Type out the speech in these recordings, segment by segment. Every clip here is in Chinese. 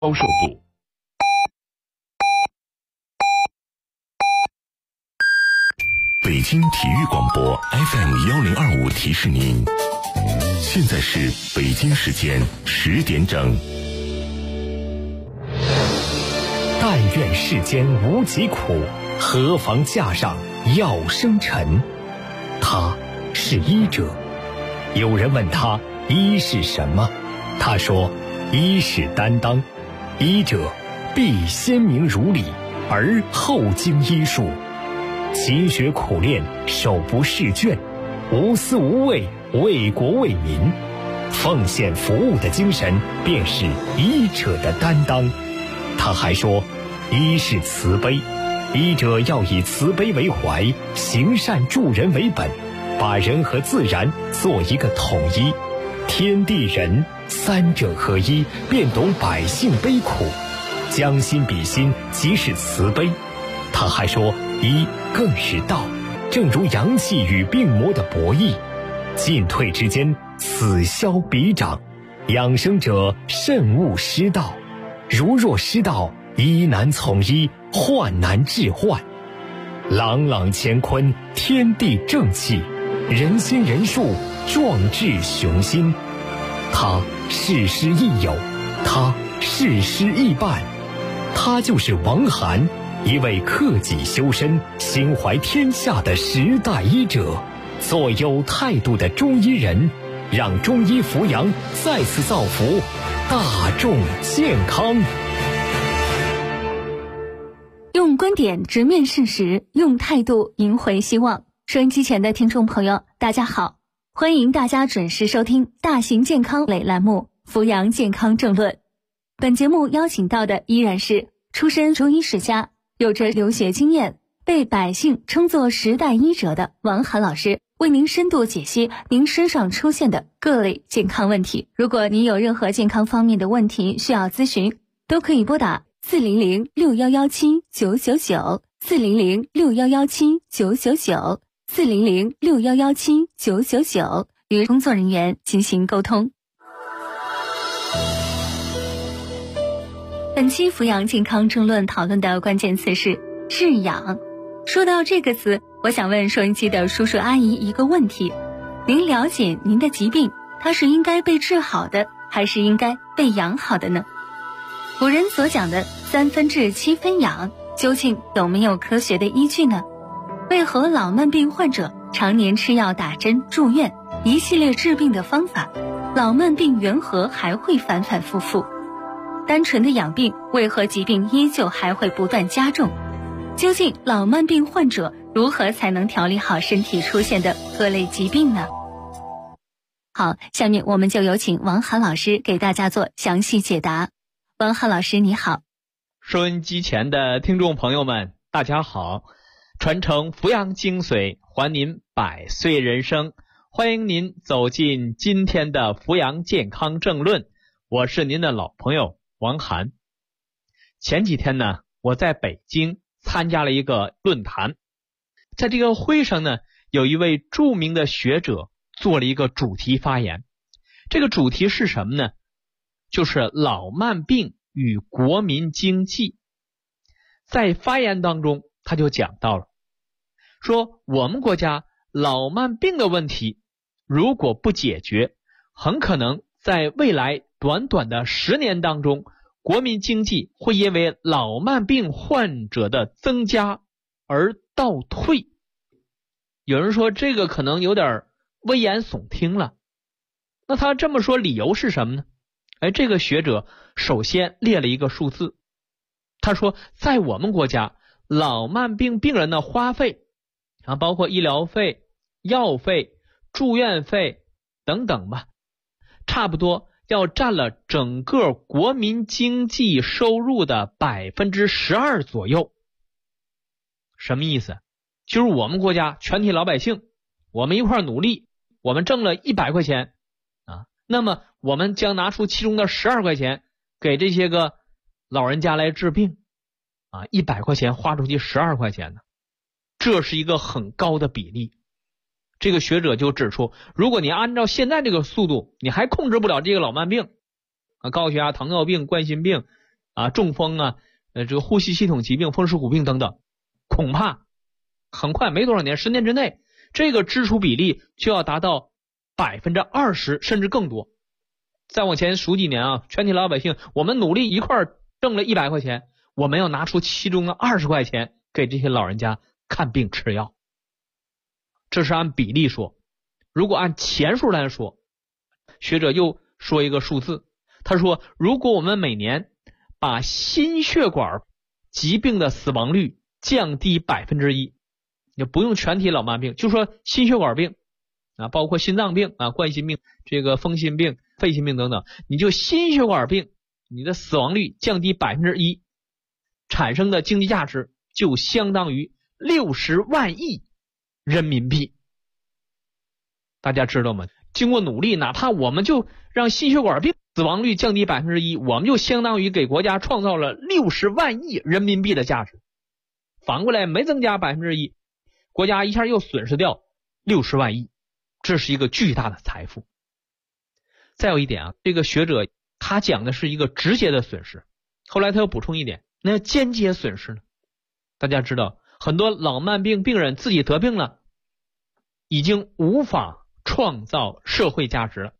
销售部。 北京体育广播 FM1025提示您，现在是北京时间10点整。 但愿世间无疾苦，何妨架上药生尘。他是医者。有人问他医是什么，他说医是担当，医者必先明如理，而后经医术，勤学苦练，手不释卷，无私无畏，为国为民，奉献服务的精神便是医者的担当。他还说医是慈悲，医者要以慈悲为怀，行善助人为本，把人和自然做一个统一，天地人三者合一，便懂百姓悲苦，将心比心，即是慈悲。他还说医更是道，正如阳气与病魔的博弈，进退之间，此消彼长，养生者慎勿失道，如若失道，医难从医，患难治患。朗朗乾坤，天地正气，人心人术，壮志雄心。他事师亦友，他事师亦伴，他就是王涵，一位克己修身、心怀天下的时代医者，做有态度的中医人，让中医扶阳再次造福大众健康。 用观点直面事实，用态度赢回希望。收音机前的听众朋友，大家好，欢迎大家准时收听大型健康类栏目《扶阳健康政论》。本节目邀请到的依然是出身中医世家，有着留学经验，被百姓称作时代医者的王涵老师，为您深度解析您身上出现的各类健康问题。如果您有任何健康方面的问题需要咨询，都可以拨打400-6117-999，400-6117-999，400-6117-999，与工作人员进行沟通。本期扶阳健康政论讨论的关键词是治养。说到这个词，我想问收音机的叔叔阿姨一个问题：您了解您的疾病，它是应该被治好的，还是应该被养好的呢？古人所讲的3分治7分养，究竟有没有科学的依据呢？为何老慢病患者常年吃药打针住院一系列治病的方法，老慢病缘何还会反反复复？单纯的养病，为何疾病依旧还会不断加重？究竟老慢病患者如何才能调理好身体出现的各类疾病呢？好，下面我们就有请王涵老师给大家做详细解答。王涵老师你好。 收音机前的听众朋友们大家好，传承扶阳精髓，还您100岁人生，欢迎您走进今天的扶阳健康政论，我是您的老朋友王涵。前几天呢，我在北京参加了一个论坛，在这个会上呢，有一位著名的学者做了一个主题发言。这个主题是什么呢？就是老慢病与国民经济。在发言当中，他就讲到了，说我们国家老慢病的问题如果不解决，很可能在未来短短的10年当中，国民经济会因为老慢病患者的增加而倒退。有人说这个可能有点危言耸听了，那他这么说理由是什么呢？这个学者首先列了一个数字，他说在我们国家老慢病病人的花费包括医疗费、药费、住院费等等吧，差不多要占了整个国民经济收入的12%左右。什么意思？就是我们国家全体老百姓，我们一块努力，我们挣了100块钱那么我们将拿出其中的12块钱给这些个老人家来治病100块钱花出去12块钱呢，这是一个很高的比例。这个学者就指出，如果你按照现在这个速度，你还控制不了这个老慢病高血压、糖尿病、冠心病中风啊，这个呼吸系统疾病、风湿骨病等等，恐怕很快没多少年，10年之内，这个支出比例就要达到20%甚至更多。再往前数几年啊，全体老百姓我们努力一块挣了100块钱，我们要拿出其中的20块钱给这些老人家看病吃药。这是按比例说。如果按钱数来说，学者又说一个数字，他说如果我们每年把心血管疾病的死亡率降低1%，也不用全体老慢病，就说心血管病包括心脏病冠心病、这个风心病、肺心病等等，你就心血管病你的死亡率降低1%，产生的经济价值就相当于60万亿人民币。大家知道吗？经过努力，哪怕我们就让心血管病死亡率降低1%，我们就相当于给国家创造了60万亿人民币的价值。反过来没增加1%，国家一下又损失掉60万亿，这是一个巨大的财富。再有一点这个学者他讲的是一个直接的损失，后来他又补充一点，那间接损失呢？大家知道很多老慢病病人自己得病了，已经无法创造社会价值了，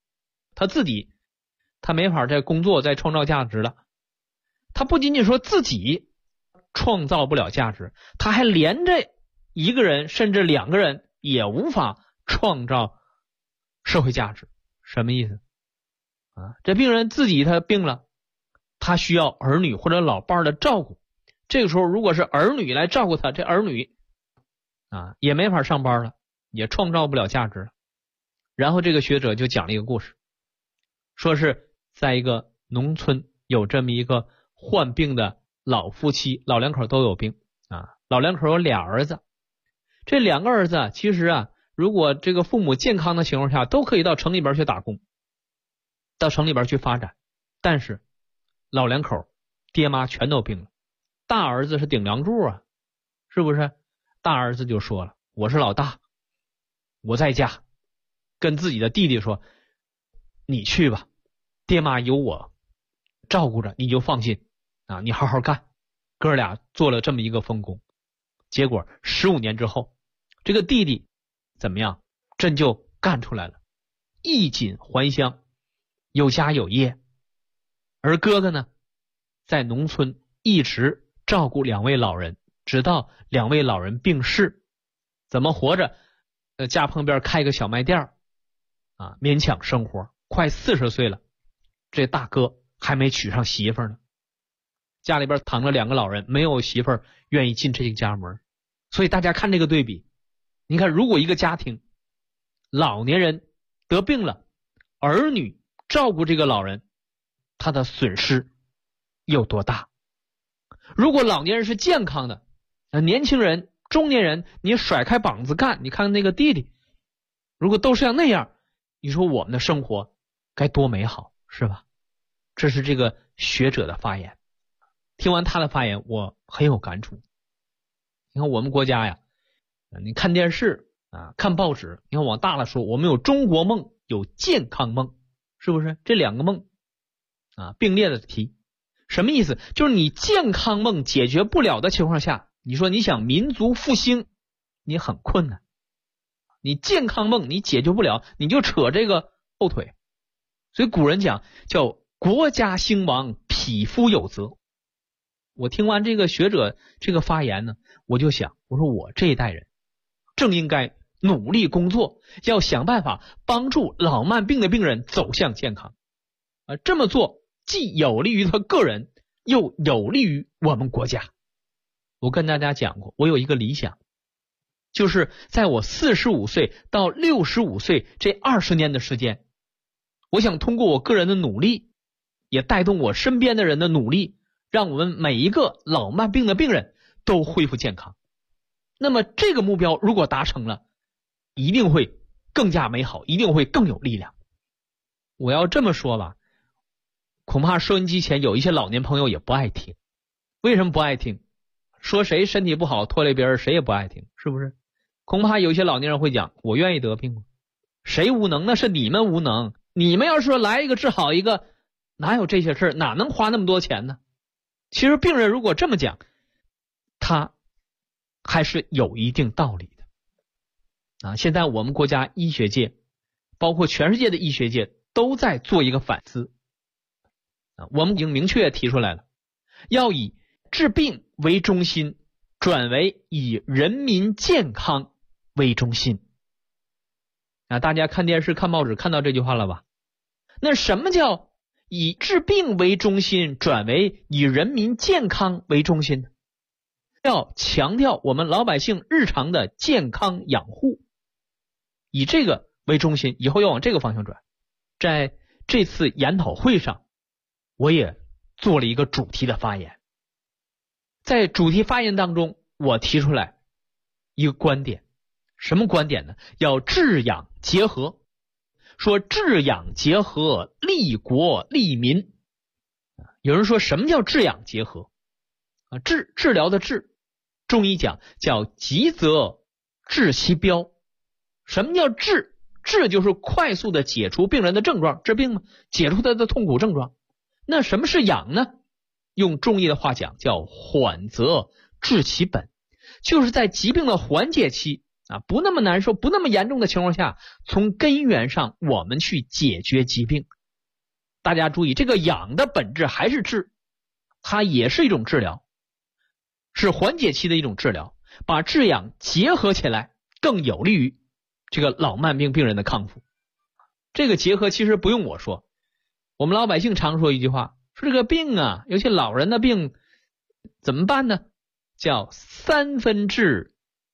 他没法再工作再创造价值了。他不仅仅说自己创造不了价值，他还连着一个人甚至2个人也无法创造社会价值。什么意思这病人自己他病了，他需要儿女或者老伴的照顾，这个时候如果是儿女来照顾他，这儿女也没法上班了，也创造不了价值了。然后这个学者就讲了一个故事，说是在一个农村有这么一个患病的老夫妻，老两口都有病老两口有俩儿子，这2个儿子其实如果这个父母健康的情况下，都可以到城里边去打工，到城里边去发展。但是老两口爹妈全都病了，大儿子是顶梁柱是不是？大儿子就说了，我是老大，我在家跟自己的弟弟说，你去吧，爹妈有我照顾着，你就放心你好好干。哥俩做了这么一个丰功，结果15年之后，这个弟弟怎么样？真就干出来了，衣锦还乡，有家有业。而哥哥呢，在农村一直照顾2位老人，直到2位老人病逝，怎么活着？家旁边开个小卖店勉强生活。快40岁了，这大哥还没娶上媳妇呢，家里边躺着2个老人，没有媳妇愿意进这个家门。所以大家看这个对比，你看如果一个家庭老年人得病了，儿女照顾这个老人，他的损失有多大？如果老年人是健康的，年轻人中年人你甩开膀子干，你看那个弟弟如果都是像那样，你说我们的生活该多美好，是吧？这是这个学者的发言。听完他的发言，我很有感触。你看我们国家你看电视看报纸，你看往大了说，我们有中国梦，有健康梦，是不是？这2个梦并列的题。什么意思？就是你健康梦解决不了的情况下，你说你想民族复兴，你很困难。你健康梦你解决不了，你就扯这个后腿。所以古人讲叫国家兴亡，匹夫有责。我听完这个学者这个发言呢，我就想，我说我这一代人正应该努力工作，要想办法帮助老慢病的病人走向健康。这么做既有利于他个人，又有利于我们国家。我跟大家讲过，我有一个理想，就是在我45岁到65岁这20年的时间，我想通过我个人的努力，也带动我身边的人的努力，让我们每一个老慢病的病人都恢复健康。那么这个目标如果达成了，一定会更加美好，一定会更有力量。我要这么说吧，恐怕收音机前有一些老年朋友也不爱听。为什么不爱听？说谁身体不好拖累别人，谁也不爱听，是不是？恐怕有些老年人会讲，我愿意得病吗？谁无能？那是你们无能。你们要说来一个治好一个， 哪有这些事儿？哪能花那么多钱呢？其实病人如果这么讲，他还是有一定道理的。现在我们国家医学界，包括全世界的医学界都在做一个反思。我们已经明确提出来了，要以治病为中心，转为以人民健康为中心。大家看电视看报纸看到这句话了吧？那什么叫以治病为中心，转为以人民健康为中心呢？要强调我们老百姓日常的健康养护，以这个为中心，以后要往这个方向转。在这次研讨会上，我也做了一个主题的发言。在主题发言当中，我提出来一个观点，什么观点呢？要治养结合，说治养结合，利国利民。有人说什么叫治养结合？治疗的治，中医讲叫急则治其标。什么叫治？治就是快速的解除病人的症状，治病嘛，解除他的痛苦症状。那什么是养呢？用中医的话讲叫缓则治其本，就是在疾病的缓解期不那么难受，不那么严重的情况下，从根源上我们去解决疾病。大家注意，这个养的本质还是治，它也是一种治疗，是缓解期的一种治疗，把治养结合起来，更有利于这个老慢病病人的康复。这个结合其实不用我说，我们老百姓常说一句话，说这个病尤其老人的病怎么办呢？叫3分治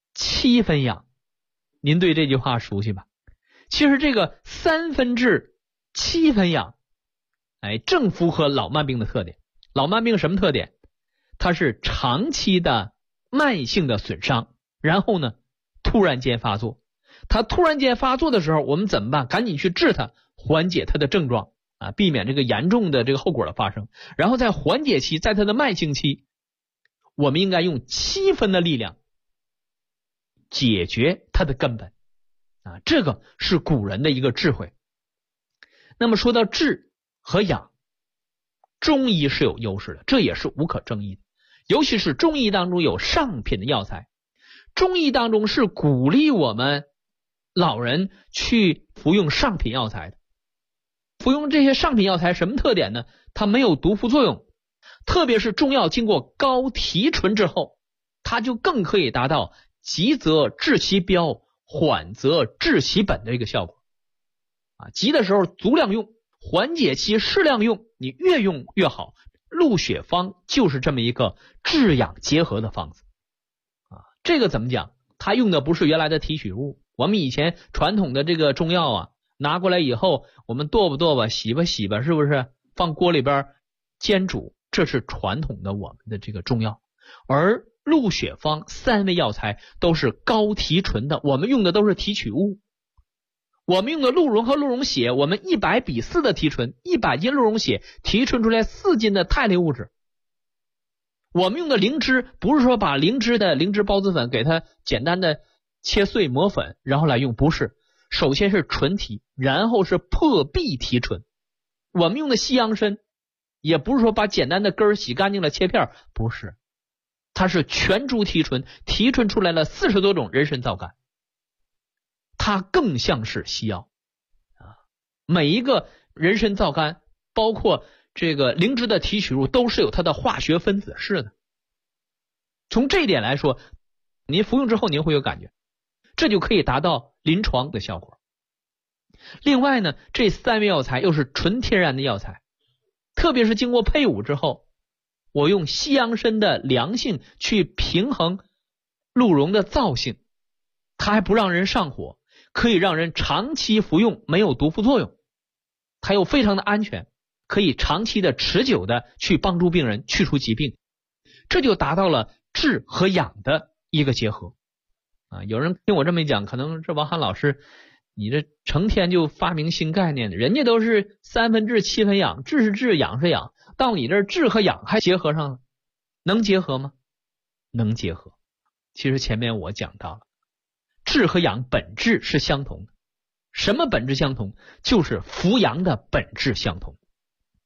7分养。您对这句话熟悉吧？其实这个3分治7分养，正符合老慢病的特点。老慢病什么特点？它是长期的慢性的损伤，然后呢突然间发作。它突然间发作的时候，我们怎么办？赶紧去治它，缓解它的症状避免这个严重的这个后果的发生。然后在缓解期，在它的慢性期，我们应该用7分的力量解决它的根本这个是古人的一个智慧。那么说到治和养，中医是有优势的，这也是无可争议的。尤其是中医当中有上品的药材，中医当中是鼓励我们老人去服用上品药材的。服用这些上品药材什么特点呢？它没有毒副作用，特别是中药经过高提纯之后，它就更可以达到急则治其标，缓则治其本的一个效果。急的时候足量用，缓解期适量用，你越用越好。鹿血方就是这么一个治养结合的方子这个怎么讲？它用的不是原来的提取物，我们以前传统的这个中药拿过来以后，我们剁吧剁吧，洗吧洗吧，是不是放锅里边煎煮？这是传统的我们的这个中药。而鹿血方3味药材都是高提纯的，我们用的都是提取物。我们用的鹿茸和鹿茸血，我们100:4的提纯，100斤鹿茸血提纯出来4斤的肽类物质。我们用的灵芝，不是说把灵芝的灵芝孢子粉给它简单的切碎磨粉然后来用，不是，首先是纯提，然后是破壁提纯。我们用的西洋参也不是说把简单的根儿洗干净了切片，不是，它是全株提纯，提纯出来了40多种人参皂苷，它更像是西药每一个人参皂苷包括这个灵芝的提取物都是有它的化学分子式的。从这一点来说，您服用之后您会有感觉，这就可以达到临床的效果。另外呢，这3味药材又是纯天然的药材，特别是经过配伍之后，我用西洋参的凉性去平衡鹿茸的燥性，它还不让人上火，可以让人长期服用，没有毒副作用，它又非常的安全，可以长期的持久的去帮助病人去除疾病，这就达到了治和养的一个结合有人听我这么一讲，可能是王涵老师你这成天就发明新概念，人家都是3分治7分养，治是治，养是养，到你这儿治和养还结合上了，能结合吗？能结合。其实前面我讲到了，治和养本质是相同的。什么本质相同？就是扶阳的本质相同。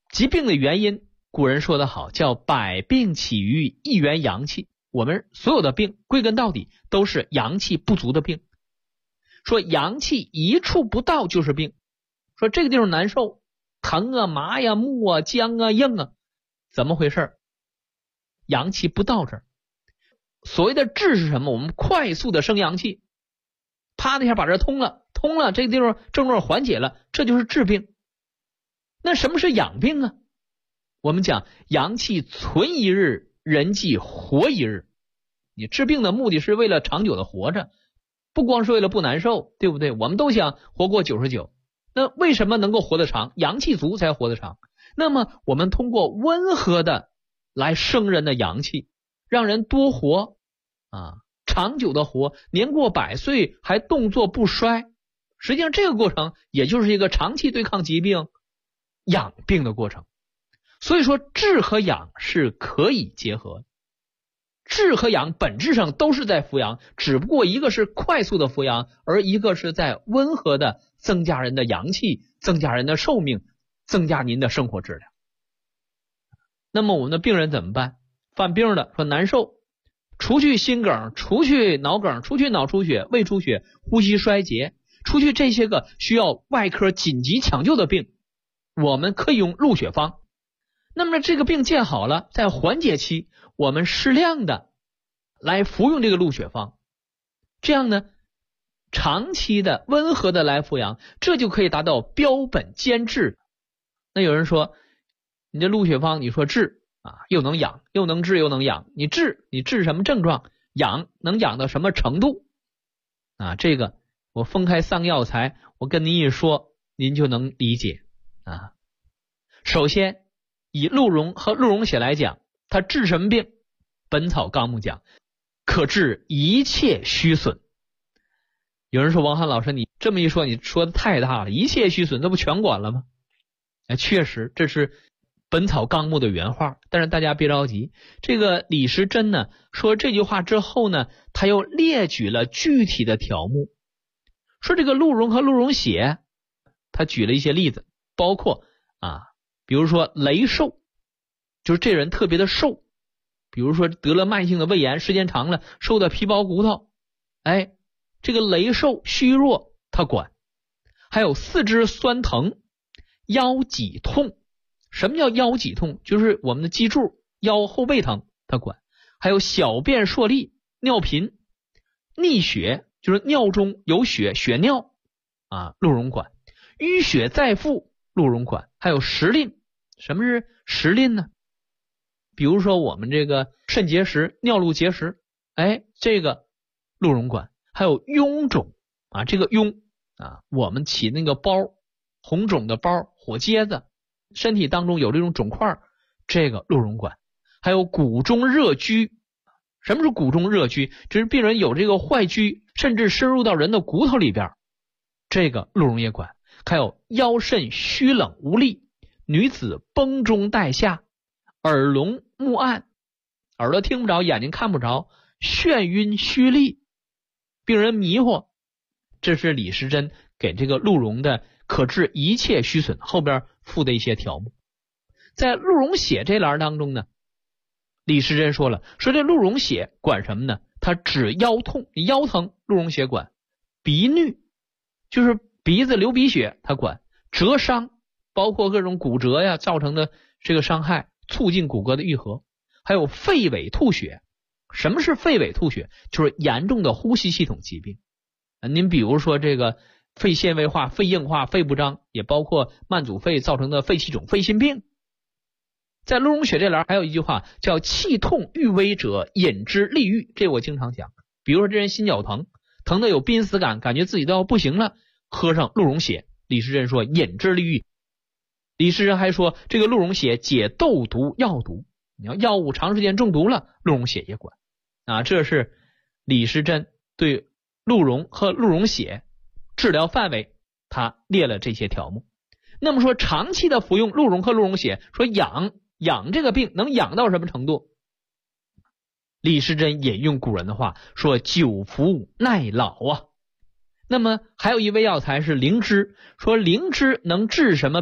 疾病的原因，古人说得好，叫百病起于一元阳气。我们所有的病归根到底都是阳气不足的病。说阳气一处不到就是病，说这个地方难受，疼啊、麻呀、木啊、僵啊、硬啊，怎么回事？阳气不到这儿。所谓的治是什么？我们快速的生阳气，啪的一下把这通了，这个地方症状缓解了，这就是治病。那什么是养病啊？我们讲阳气存一日，人即活一日。你治病的目的是为了长久的活着，不光是为了不难受，对不对？我们都想活过99，那为什么能够活得长？阳气足才活得长。那么我们通过温和的来生人的阳气，让人多活长久的活，年过100岁还动作不衰。实际上这个过程也就是一个长期对抗疾病养病的过程。所以说治和养是可以结合的，治和养本质上都是在扶阳，只不过一个是快速的扶阳，而一个是在温和的增加人的阳气，增加人的寿命，增加您的生活质量。那么我们的病人怎么办？犯病了说难受，除去心梗，除去脑梗，除去脑出血、胃出血、呼吸衰竭，除去这些个需要外科紧急抢救的病，我们可以用鹿血方。那么这个病见好了，在缓解期我们适量的来服用这个鹿血方，这样呢长期的温和的来服养，这就可以达到标本兼治。那有人说你这鹿血方你说治又能养又能治又能养，你治什么症状？养能养到什么程度？这个我分开3个药材，我跟您一说，您就能理解首先以鹿茸和鹿茸血来讲，它治什么病？本草纲目讲，可治一切虚损。有人说王翰老师，你这么一说，你说的太大了，一切虚损，这不全管了吗？确实，这是本草纲目的原话。但是大家别着急，这个李时珍呢说这句话之后呢，他又列举了具体的条目，说这个鹿茸和鹿茸血，他举了一些例子，包括比如说羸瘦，就是这人特别的瘦，比如说得了慢性的胃炎，时间长了瘦的皮包骨头，这个羸瘦虚弱他管。还有四肢酸疼、腰脊痛。什么叫腰脊痛？就是我们的脊柱、腰后背疼他管。还有小便数利、尿频、溺血，就是尿中有血，血尿鹿茸管。淤血再腹，鹿茸管。还有时令。什么是时令呢？比如说我们这个肾结石、尿路结石，这个鹿茸管。还有臃肿这个臃我们起那个包，红肿的包、火疖子，身体当中有这种肿块，这个鹿茸管。还有骨中热拘。什么是骨中热拘？就是病人有这个坏疽，甚至深入到人的骨头里边，这个鹿茸也管。还有腰肾虚冷无力，女子崩中带下，耳聋目暗，耳朵听不着，眼睛看不着，眩晕虚力，病人迷惑。这是李时珍给这个鹿茸的可治一切虚损后边附的一些条目。在鹿茸血这栏当中呢，李时珍说了，说这鹿茸血管什么呢？它治腰痛，腰疼鹿茸血管。鼻衄，就是鼻子流鼻血它管。折伤，包括各种骨折呀造成的这个伤害，促进骨骼的愈合。还有肺痿吐血。什么是肺痿吐血？就是严重的呼吸系统疾病。您比如说这个肺纤维化、肺硬化、肺不张，也包括慢阻肺造成的肺气肿、肺心病。在鹿茸血这栏还有一句话叫气痛欲危者饮之利愈，这我经常讲。比如说这人心绞疼，疼的有濒死感，感觉自己都要不行了，喝上鹿茸血，李时珍说饮之利愈。李时珍还说这个鹿茸血解痘毒药毒，你要药物长时间中毒了，鹿茸血也管这是李时珍对鹿茸和鹿茸血治疗范围他列了这些条目。那么说长期的服用鹿茸和鹿茸血，说养这个病能养到什么程度？李时珍引用古人的话说久服耐老那么还有一味药材是灵芝，说灵芝能治什么病？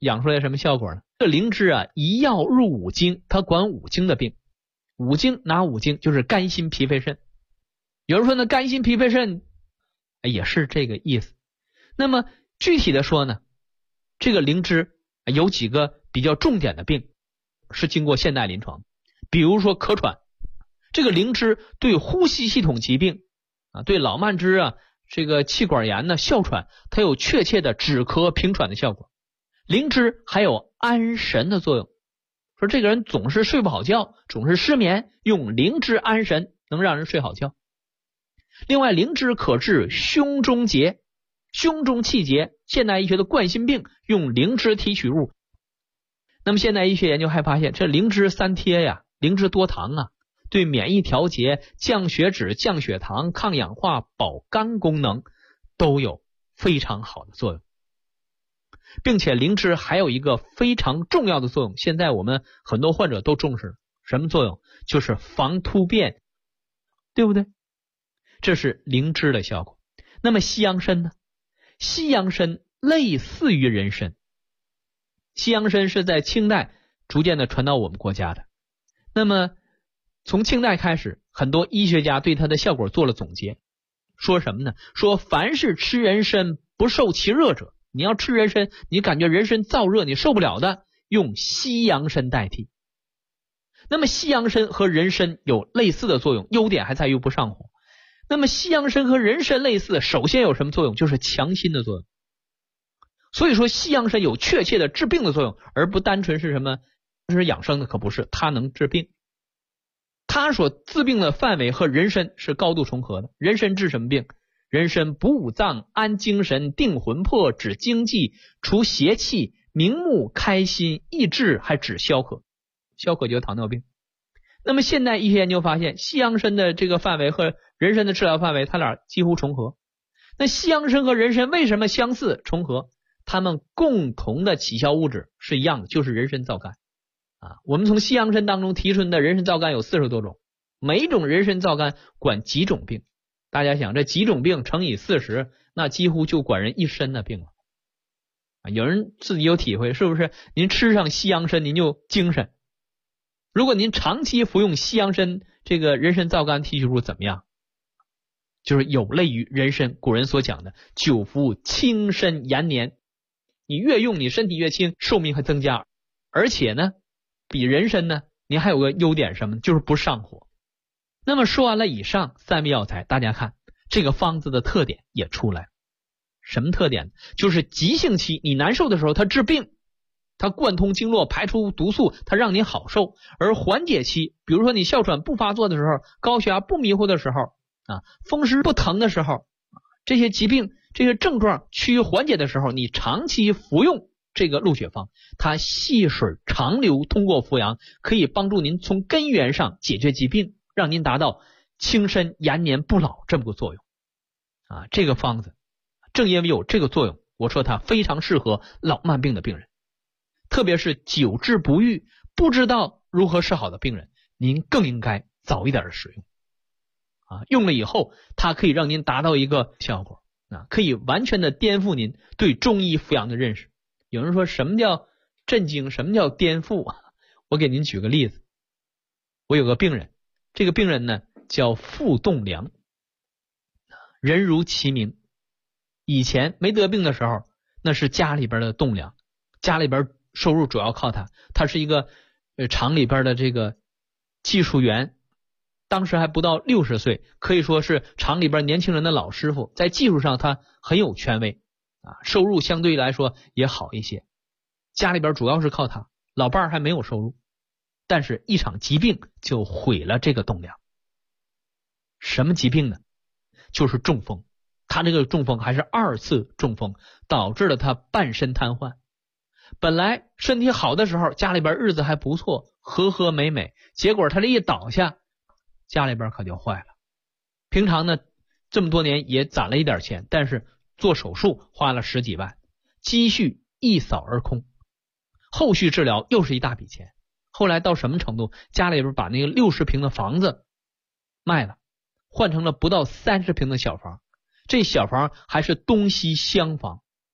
养出来什么效果呢？这灵芝啊，一药入五经，它管五经的病。五经哪五经？就是肝心脾肺肾。有人说呢，肝心脾肺肾也是这个意思。那么具体的说呢，这个灵芝有几个比较重点的病是经过现代临床，比如说咳喘，这个灵芝对呼吸系统疾病对老慢支这个气管炎呢、哮喘，它有确切的止咳平喘的效果。灵芝还有安神的作用，说这个人总是睡不好觉，总是失眠，用灵芝安神能让人睡好觉。另外，灵芝可治胸中结、胸中气结，现代医学的冠心病用灵芝提取物。那么现代医学研究还发现，这灵芝三贴呀，灵芝多糖对免疫调节、降血脂、降血糖、抗氧化、保肝功能都有非常好的作用。并且灵芝还有一个非常重要的作用，现在我们很多患者都重视，什么作用？就是防突变，对不对？这是灵芝的效果。那么西洋参呢？西洋参类似于人参，西洋参是在清代逐渐的传到我们国家的。那么从清代开始，很多医学家对它的效果做了总结，说什么呢？说凡是吃人参不受其热者，你要吃人参，你感觉人参燥热你受不了的，用西洋参代替。那么西洋参和人参有类似的作用，优点还在于不上火。那么西洋参和人参类似，首先有什么作用？就是强心的作用。所以说西洋参有确切的治病的作用，而不单纯是什么是养生的，可不是，它能治病。它所治病的范围和人参是高度重合的。人参治什么病？人参补五脏、安精神、定魂魄、止精气、除邪气、明目、开心、益智，还止消渴。消渴就是糖尿病。那么现代医学研究发现，西洋参的这个范围和人参的治疗范围，它俩几乎重合。那西洋参和人参为什么相似重合？它们共同的起效物质是一样的，就是人参皂苷我们从西洋参当中提纯的人参皂苷有40多种，每一种人参皂苷管几种病。大家想，这几种病乘以40，那几乎就管人一身的病了有人自己有体会，是不是？您吃上西洋参您就精神。如果您长期服用西洋参这个人参皂苷提取物怎么样？就是有类于人参古人所讲的久服轻身延年，你越用你身体越轻，寿命还增加。而且呢，比人参呢，您还有个优点什么？就是不上火。那么说完了以上3味药材，大家看这个方子的特点也出来了。什么特点？就是急性期你难受的时候它治病，它贯通经络排出毒素，它让你好受。而缓解期，比如说你哮喘不发作的时候，高血压不迷糊的时候风湿不疼的时候，这些疾病这些症状趋于缓解的时候，你长期服用这个鹿血方，它细水长流，通过服阳可以帮助您从根源上解决疾病，让您达到轻身延年不老这么个作用这个方子正因为有这个作用，我说它非常适合老慢病的病人，特别是久治不愈不知道如何是好的病人，您更应该早一点的使用用了以后它可以让您达到一个效果可以完全的颠覆您对中医服阳的认识。有人说什么叫震惊，什么叫颠覆我给您举个例子。我有个病人，这个病人呢叫傅栋梁，人如其名。以前没得病的时候，那是家里边的栋梁，家里边收入主要靠他，他是一个厂里边的这个技术员，当时还不到60岁，可以说是厂里边年轻人的老师傅，在技术上他很有权威收入相对来说也好一些。家里边主要是靠他，老伴儿还没有收入，但是一场疾病就毁了这个栋梁。什么疾病呢？就是中风。他这个中风还是2次中风，导致了他半身瘫痪。本来身体好的时候，家里边日子还不错，和和美美，结果他这一倒下，家里边可就坏了。平常呢这么多年也攒了一点钱，但是做手术花了10几万，积蓄一扫而空，后续治疗又是一大笔钱。后来到什么程度？家里边把那个60平的房子卖了，换成了不到30平的小房，这小房还是东西厢房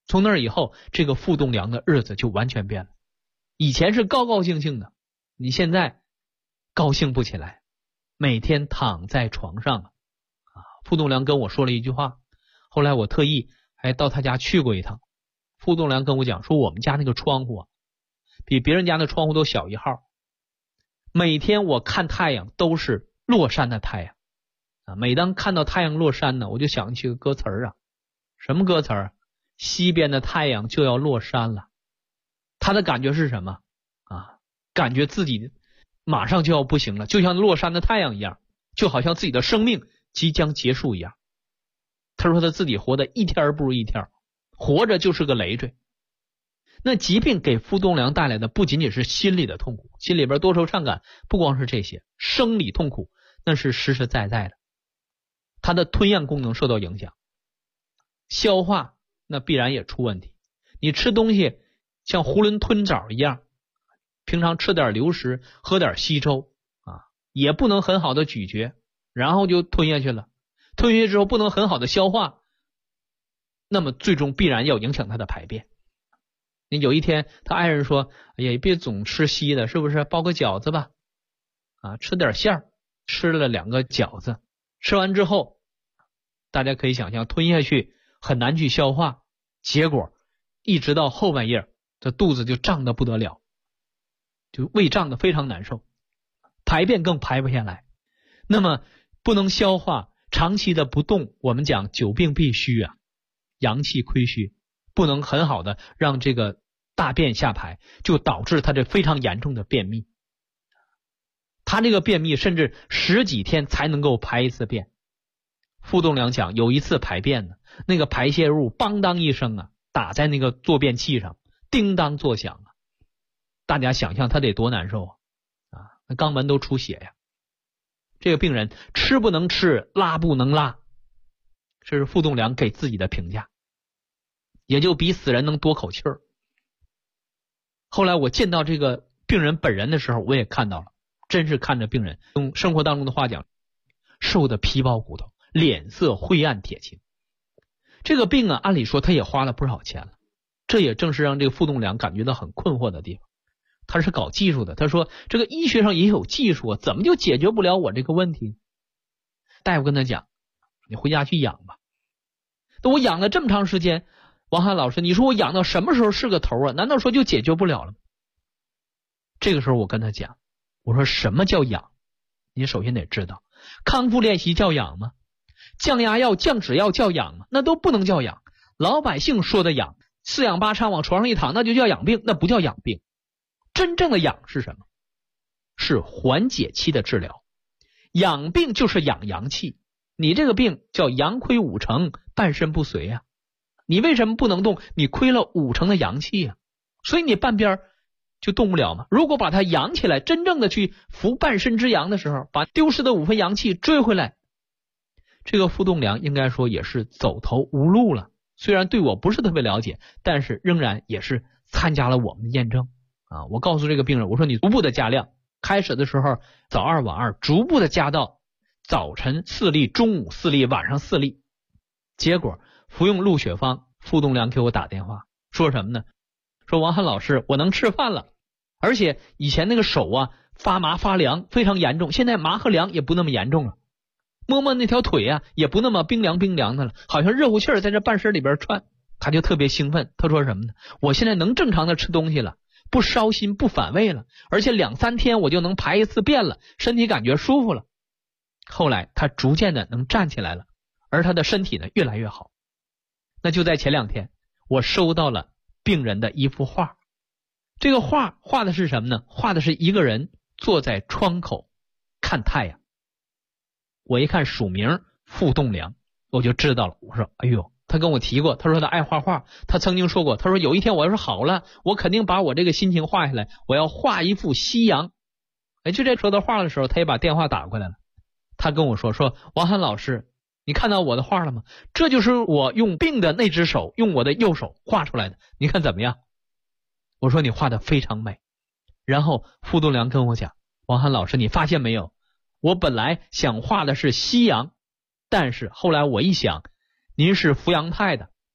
从那以后，这个傅栋梁的日子就完全变了。以前是高高兴兴的，你现在高兴不起来，每天躺在床上傅栋梁跟我说了一句话，后来我特意还到他家去过一趟。傅栋梁跟我讲说，我们家那个窗户比别人家的窗户都小一号，每天我看太阳都是落山的太阳每当看到太阳落山呢，我就想起个歌词什么歌词西边的太阳就要落山了。他的感觉是什么感觉自己马上就要不行了，就像落山的太阳一样，就好像自己的生命即将结束一样。他说他自己活得一天不如一天，活着就是个累赘。那疾病给傅栋梁带来的不仅仅是心理的痛苦，心里边多愁善感，不光是这些，生理痛苦那是实实在在的。他的吞咽功能受到影响，消化那必然也出问题。你吃东西像囫囵吞枣一样，平常吃点流食，喝点稀粥也不能很好的咀嚼，然后就吞下去了。吞下去之后不能很好的消化，那么最终必然要影响他的排便。有一天他爱人说，哎呀，别总吃稀的，是不是包个饺子吧吃点馅儿。吃了2个饺子，吃完之后大家可以想象吞下去很难去消化，结果一直到后半夜这肚子就胀得不得了，就胃胀得非常难受，排便更排不下来。那么不能消化，长期的不动，我们讲久病必虚阳气亏虚，不能很好的让这个大便下排，就导致他这非常严重的便秘。他这个便秘甚至10几天才能够排一次便。傅栋梁讲有一次排便呢，那个排泄物邦当一声打在那个坐便器上，叮当作响大家想象他得多难受那肛门都出血呀。这个病人吃不能吃，拉不能拉，这是傅栋梁给自己的评价，也就比死人能多口气儿。后来我见到这个病人本人的时候，我也看到了，真是看着病人用生活当中的话讲，瘦的皮包骨头，脸色灰暗铁青。这个病按理说他也花了不少钱了，这也正是让这个傅栋梁感觉到很困惑的地方。他是搞技术的，他说这个医学上也有技术怎么就解决不了我这个问题？大夫跟他讲，你回家去养吧。那我养了这么长时间，王翰老师，你说我养到什么时候是个头难道说就解决不了了吗？这个时候我跟他讲，我说什么叫养？你首先得知道，康复练习叫养吗？降压药、降脂药叫养吗？那都不能叫养。老百姓说的养，4仰8叉往床上一躺，那就叫养病，那不叫养病。真正的养是什么？是缓解期的治疗。养病就是养阳气，你这个病叫阳亏5成，半身不遂你为什么不能动？你亏了5成的阳气所以你半边就动不了嘛。如果把它养起来，真正的去扶半身之阳的时候，把丢失的5分阳气追回来，这个傅栋梁应该说也是走投无路了。虽然对我不是特别了解，但是仍然也是参加了我们的验证我告诉这个病人，我说你逐步的加量，开始的时候早2晚2，逐步的加到早晨4粒，中午4粒，晚上4粒。结果服用鹿血方，傅栋梁给我打电话说什么呢？说王翰老师，我能吃饭了，而且以前那个手发麻发凉非常严重，现在麻和凉也不那么严重了，摸摸那条腿也不那么冰凉冰凉的了，好像热乎气儿在这半身里边窜。他就特别兴奋，他说什么呢？我现在能正常的吃东西了，不烧心不反胃了，而且2、3天我就能排一次便了，身体感觉舒服了。后来他逐渐的能站起来了，而他的身体呢越来越好。那就在前2天，我收到了病人的一幅画。这个画画的是什么呢？画的是一个人坐在窗口看太阳。我一看署名傅栋梁，我就知道了。我说哎呦，他跟我提过，他说他爱画画，他曾经说过，他说有一天我要是好了，我肯定把我这个心情画下来，我要画一幅夕阳。就在说到画的时候，他也把电话打过来了。他跟我说王翰老师，你看到我的画了吗？这就是我用病的那只手，用我的右手画出来的，你看怎么样？我说你画的非常美。然后傅栋梁跟我讲，王翰老师，你发现没有，我本来想画的是夕阳，但是后来我一想，您是扶阳派的，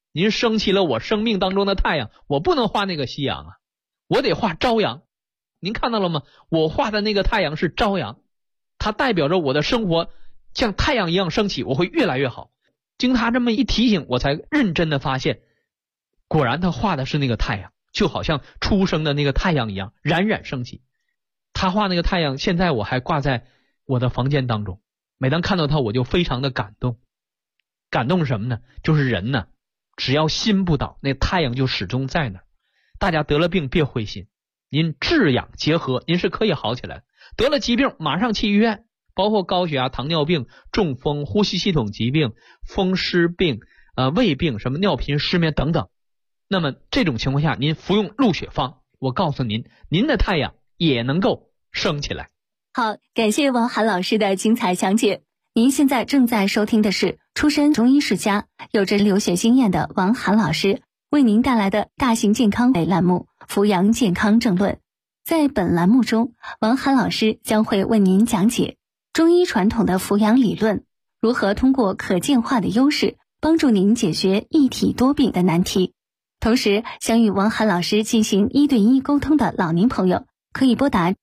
您升起了我生命当中的太阳，我不能画那个夕阳啊，我得画朝阳。您看到了吗？我画的那个太阳是朝阳，它代表着我的生活像太阳一样升起，我会越来越好。经他这么一提醒，我才认真的发现，果然他画的是那个太阳，就好像初升的那个太阳一样冉冉升起。他画那个太阳，现在我还挂在我的房间当中，每当看到他我就非常的感动。感动什么呢？就是人呢，只要心不倒，那太阳就始终在那儿。大家得了病别灰心，您治养结合，您是可以好起来的。得了疾病马上去医院，包括高血压、糖尿病、中风、呼吸系统疾病、风湿病、胃病、什么尿频、失眠等等。那么这种情况下，您服用鹿血方，我告诉您，您的太阳也能够升起来。 好，感谢王涵老师的精彩讲解。您现在正在收听的是出身中医世家、有着留学经验的王涵老师为您带来的大型健康类栏目《扶阳健康正论》。在本栏目中，王涵老师将会为您讲解中医传统的扶阳理论，如何通过可见化的优势帮助您解决一体多病的难题。同时，想与王涵老师进行1对1沟通的老年朋友，可以拨打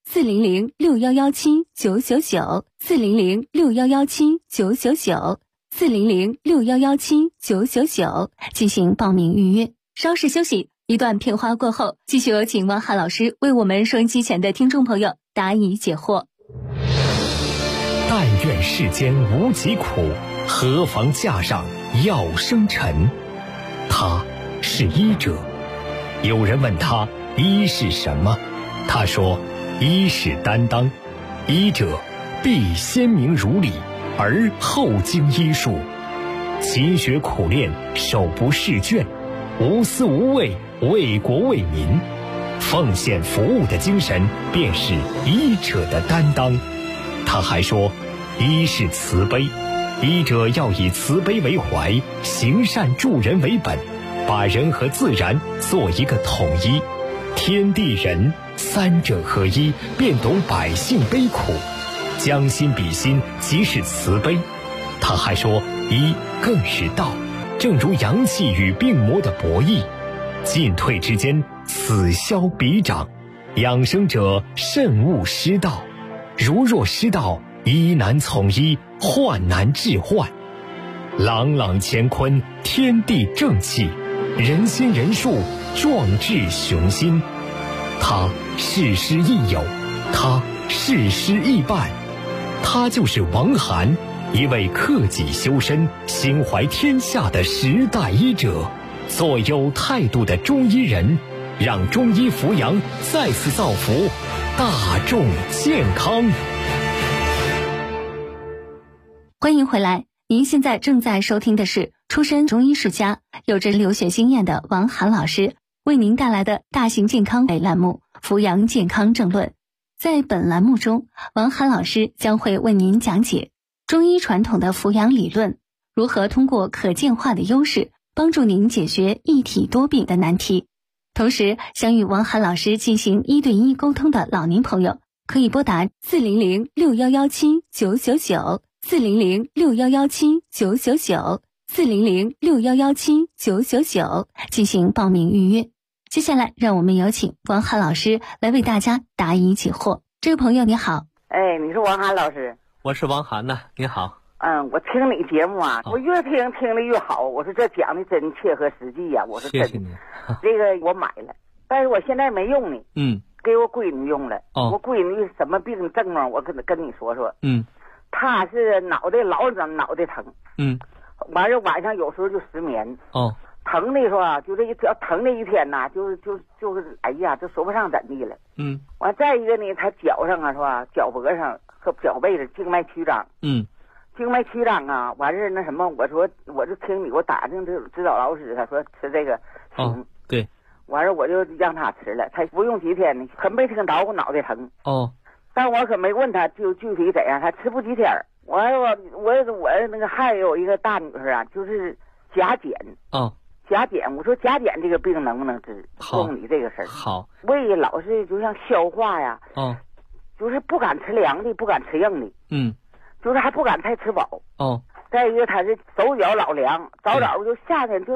400-6117-999，400-6117-999，400-6117-999进行报名预约。稍事休息，一段片花过后，继续有请王涵老师为我们收音机前的听众朋友答疑解惑。 但愿世间无疾苦，何妨架上药生尘。他是医者。有人问他医是什么，他说医是担当，医者必先明如理，而后经医术，勤学苦练，手不释卷，无私无畏，为国为民，奉献服务的精神便是医者的担当。他还说医是慈悲，医者要以慈悲为怀，行善助人为本，把人和自然做一个统一，天地人三者合一，便懂百姓悲苦，将心比心，即是慈悲。他还说医更是道，正如阳气与病魔的博弈，进退之间，此消彼长，养生者慎勿失道，如若失道，医难从医，患难治患。朗朗乾坤，天地正气，人心人术，壮志雄心。他事师亦友，他事师亦伴，他就是王涵，一位克己修身、心怀天下的时代医者，做有态度的中医人，让中医扶阳再次造福大众健康。 欢迎回来，您现在正在收听的是出身中医世家、有着留学经验的王涵老师为您带来的大型健康类栏目《扶阳健康正论》。在本栏目中，王涵老师将会为您讲解中医传统的扶阳理论，如何通过可见化的优势帮助您解决一体多病的难题。同时，想与王涵老师进行1对1沟通的老年朋友，可以拨打400-6117-999，400-6117-999，400-6117-999进行报名预约。接下来，让我们有请王涵老师来为大家答疑解惑。这位朋友你好。 哎，你是王涵老师？ 我是王涵呐，你好。 我听你节目啊，我越听得越好。我说这讲的真切合实际呀，我说真。 谢谢你。 这个我买了，但是我现在没用呢。给我闺女用了。我闺女什么病症状，我跟你说说。她是脑袋老脑袋疼。完了晚上有时候就失眠。疼的时候啊，就这只要疼的一天呐，就是哎呀，就说不上怎地了。完再一个呢，她脚上啊是吧，脚脖上和脚背上静脉曲张。静脉曲张啊，完事那什么，我说我就听你给我打听这指导老师，他说吃这个行。 对。 完事我就让他吃了，他服用几天呢，可没听着我脑袋疼。但我可没问他就具体怎样，他吃不几天。我那个还有一个大女儿啊，就是甲减。甲减，我说甲减这个病能不能治？问你这个事儿。好。胃老是就像消化呀。就是不敢吃凉的，不敢吃硬的。就是还不敢太吃饱。再一个他是手脚老凉，早就夏天就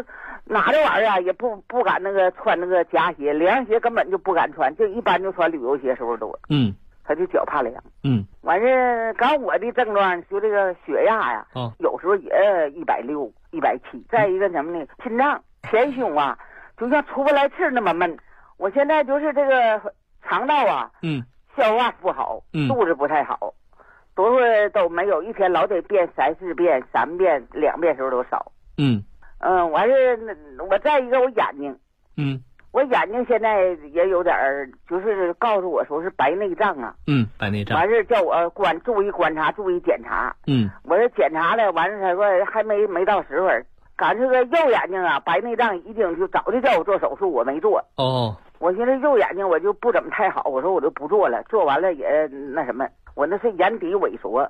哪这玩意儿啊，也不敢那个穿那个夹鞋，凉鞋根本就不敢穿，就一般就穿旅游鞋时候多。他就脚怕凉。完事刚我的症状就这个血压呀，有时候也160、170。再一个什么呢？心脏前胸啊，就像出不来气那么闷。我现在就是这个肠道啊，消化不好，肚子不太好，多会都没有，一天老得便3、4遍、3遍、2遍时候都少。完事我再一个我眼睛，我眼睛现在也有点就是告诉我说是白内障啊。 白内障。 完事叫我注意观察，注意检查。我这检查了，完事他说还没到时份。赶这个右眼睛啊，白内障已经就早就叫我做手术，我没做。我寻思右眼睛我就不怎么太好，我说我就不做了，做完了也那什么，我那是眼底萎缩。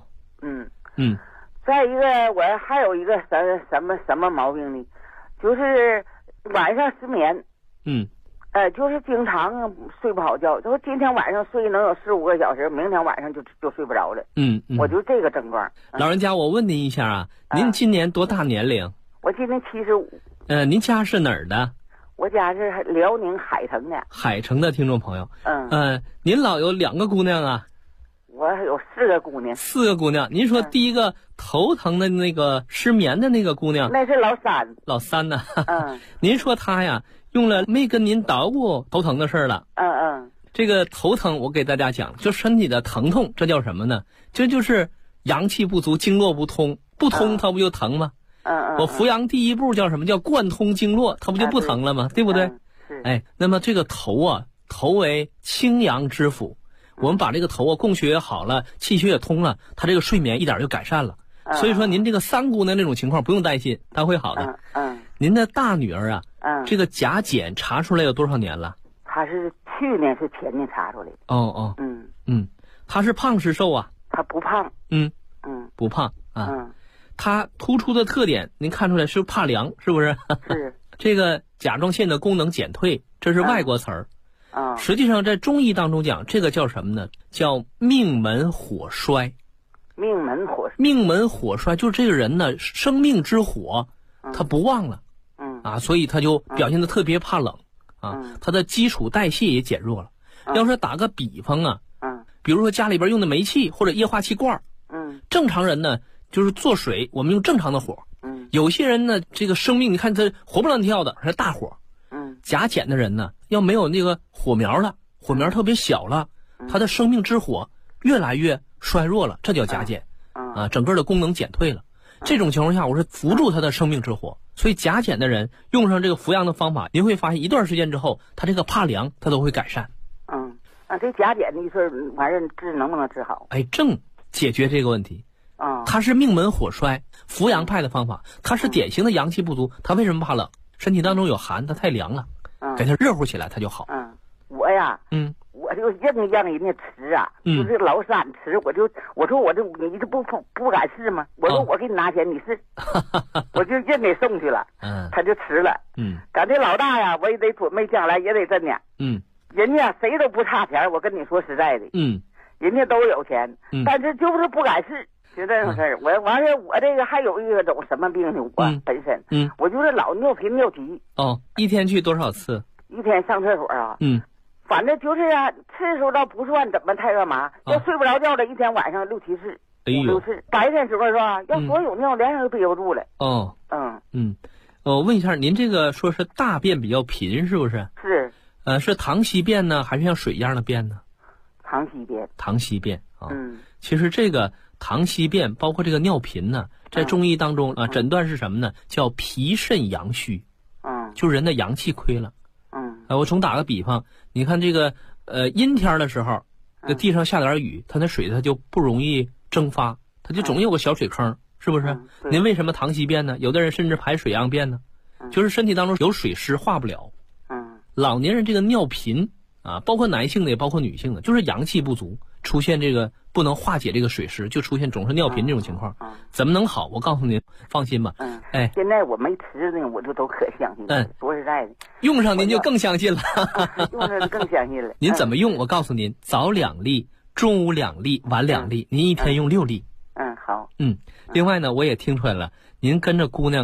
再一个我还有一个什么毛病呢？就是晚上失眠。就是经常睡不好觉，就说今天晚上睡能有4、5个小时，明天晚上就睡不着了。我就这个症状。 老人家，我问您一下啊，您今年多大年龄？ 我今年75。 您家是哪儿的？ 我家是辽宁海城的。 海城的听众朋友。您老有2个姑娘啊？ 我有4个姑娘。 4个姑娘，您说第一个头疼的那个失眠的那个姑娘， 那是老三。 老三呢？您说她呀用了没跟您捣鼓头疼的事了？这个头疼我给大家讲，就身体的疼痛，这叫什么呢？这就是阳气不足，经络不通，不通它不就疼吗？我扶阳第一步叫什么？叫贯通经络，它不就不疼了吗？对不对？那么这个头啊，头为清阳之府，我们把这个头啊供血也好了，气血也通了，他这个睡眠一点就改善了。所以说您这个3姑娘那种情况不用担心，她会好的。您的大女儿啊，这个甲减查出来有多少年了？ 她是去年是前年查出来的。 她是胖是瘦啊？ 她不胖。 不胖啊。她突出的特点您看出来是怕凉，是不是？ 是。 这个甲状腺的功能减退，这是外国词儿。实际上在中医当中讲，这个叫什么呢？叫命门火衰。命门火衰就是这个人呢，生命之火他不旺了。所以他就表现得特别怕冷他的基础代谢也减弱了。要说打个比方啊，比如说家里边用的煤气或者液化气罐，正常人呢就是做水，我们用正常的火。有些人呢，这个生命你看他活蹦乱跳的，是大火。甲减的人呢，要没有那个火苗了，火苗特别小了，他的生命之火越来越衰弱了，这叫甲减整个的功能减退了。这种情况下，我是扶住他的生命之火。所以甲减的人用上这个扶阳的方法，您会发现一段时间之后，他这个怕凉他都会改善。 这甲减的事玩意儿能不能治好？ 正解决这个问题。他是命门火衰，扶阳派的方法，他是典型的阳气不足，他为什么怕冷？身体当中有寒，他太凉了，给他热乎起来他就好。 我呀，我就硬让人家吃啊，就是老三吃，我说你这不敢试吗？我说我给你拿钱，你试，我就硬给送去了，他就吃了。赶这老大呀，我也得准备将来也得这点。人家谁都不差钱，我跟你说实在的，人家都有钱，但是就是不敢试。就这种事儿，我完了，我这个还有一种什么病呢？我本身，我就是老尿频尿急。 一天去多少次？ 一天上厕所啊？反正就是啊，次数倒不算怎么太干嘛，要睡不着觉的，一天晚上6、7次，5、6次。白天时候是吧？要所有尿连上就憋不住了。 我问一下，您这个说是大便比较频，是不是？ 是。 是溏稀便呢，还是像水一样的便呢？ 溏稀便。 溏稀便其实这个溏稀便，包括这个尿频呢，在中医当中诊断是什么呢？叫脾肾阳虚。就是人的阳气亏了。我总打个比方，你看这个阴天的时候，这地上下点雨，它那水它就不容易蒸发，它就总有个小水坑，是不是？您为什么溏稀便呢？有的人甚至排水样便呢，就是身体当中有水湿化不了。老年人这个尿频包括男性的也包括女性的，就是阳气不足，出现这个不能化解这个水湿，就出现总是尿频这种情况。怎么能好？我告诉您，放心吧。 现在我没吃呢，我就都可相信了。说实在的， 用上您就更相信了。 用上就更相信了。 您怎么用？我告诉您，早2粒，中午2粒，晚2粒，您一天用6粒。 好。 另外呢，我也听出来了，您跟着姑娘啊，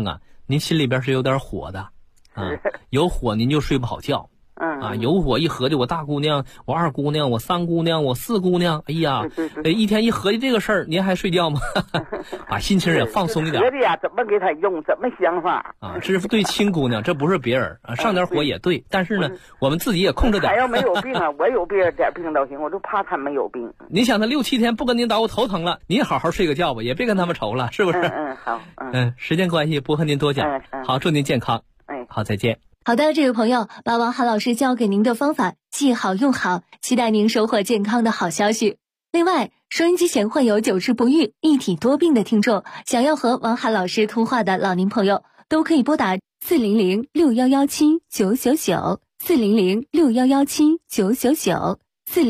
您心里边是有点火的啊，有火您就睡不好觉。有火一合计，我大姑娘，我二姑娘，我三姑娘，我四姑娘，哎呀，一天一合计这个事儿，您还睡觉吗？把心情也放松一点。 合计呀，怎么给他用，怎么想法啊？这是对亲姑娘，这不是别人啊，上点火也对，但是呢，我们自己也控制点。 他要没有病啊，我有点病都行，我就怕他没有病。 您想他6、7天不跟您捣鼓头疼了，您好好睡个觉吧，也别跟他们愁了，是不是？ 好。 时间关系不和您多讲。好，祝您健康。好，再见。 好的，这位朋友，把王涵老师教给您的方法记好用好，期待您收获健康的好消息。另外，收音机前患有久治不愈、一体多病的听众，想要和王涵老师通话的老年朋友，都可以拨打400-6117-999 400-6117-999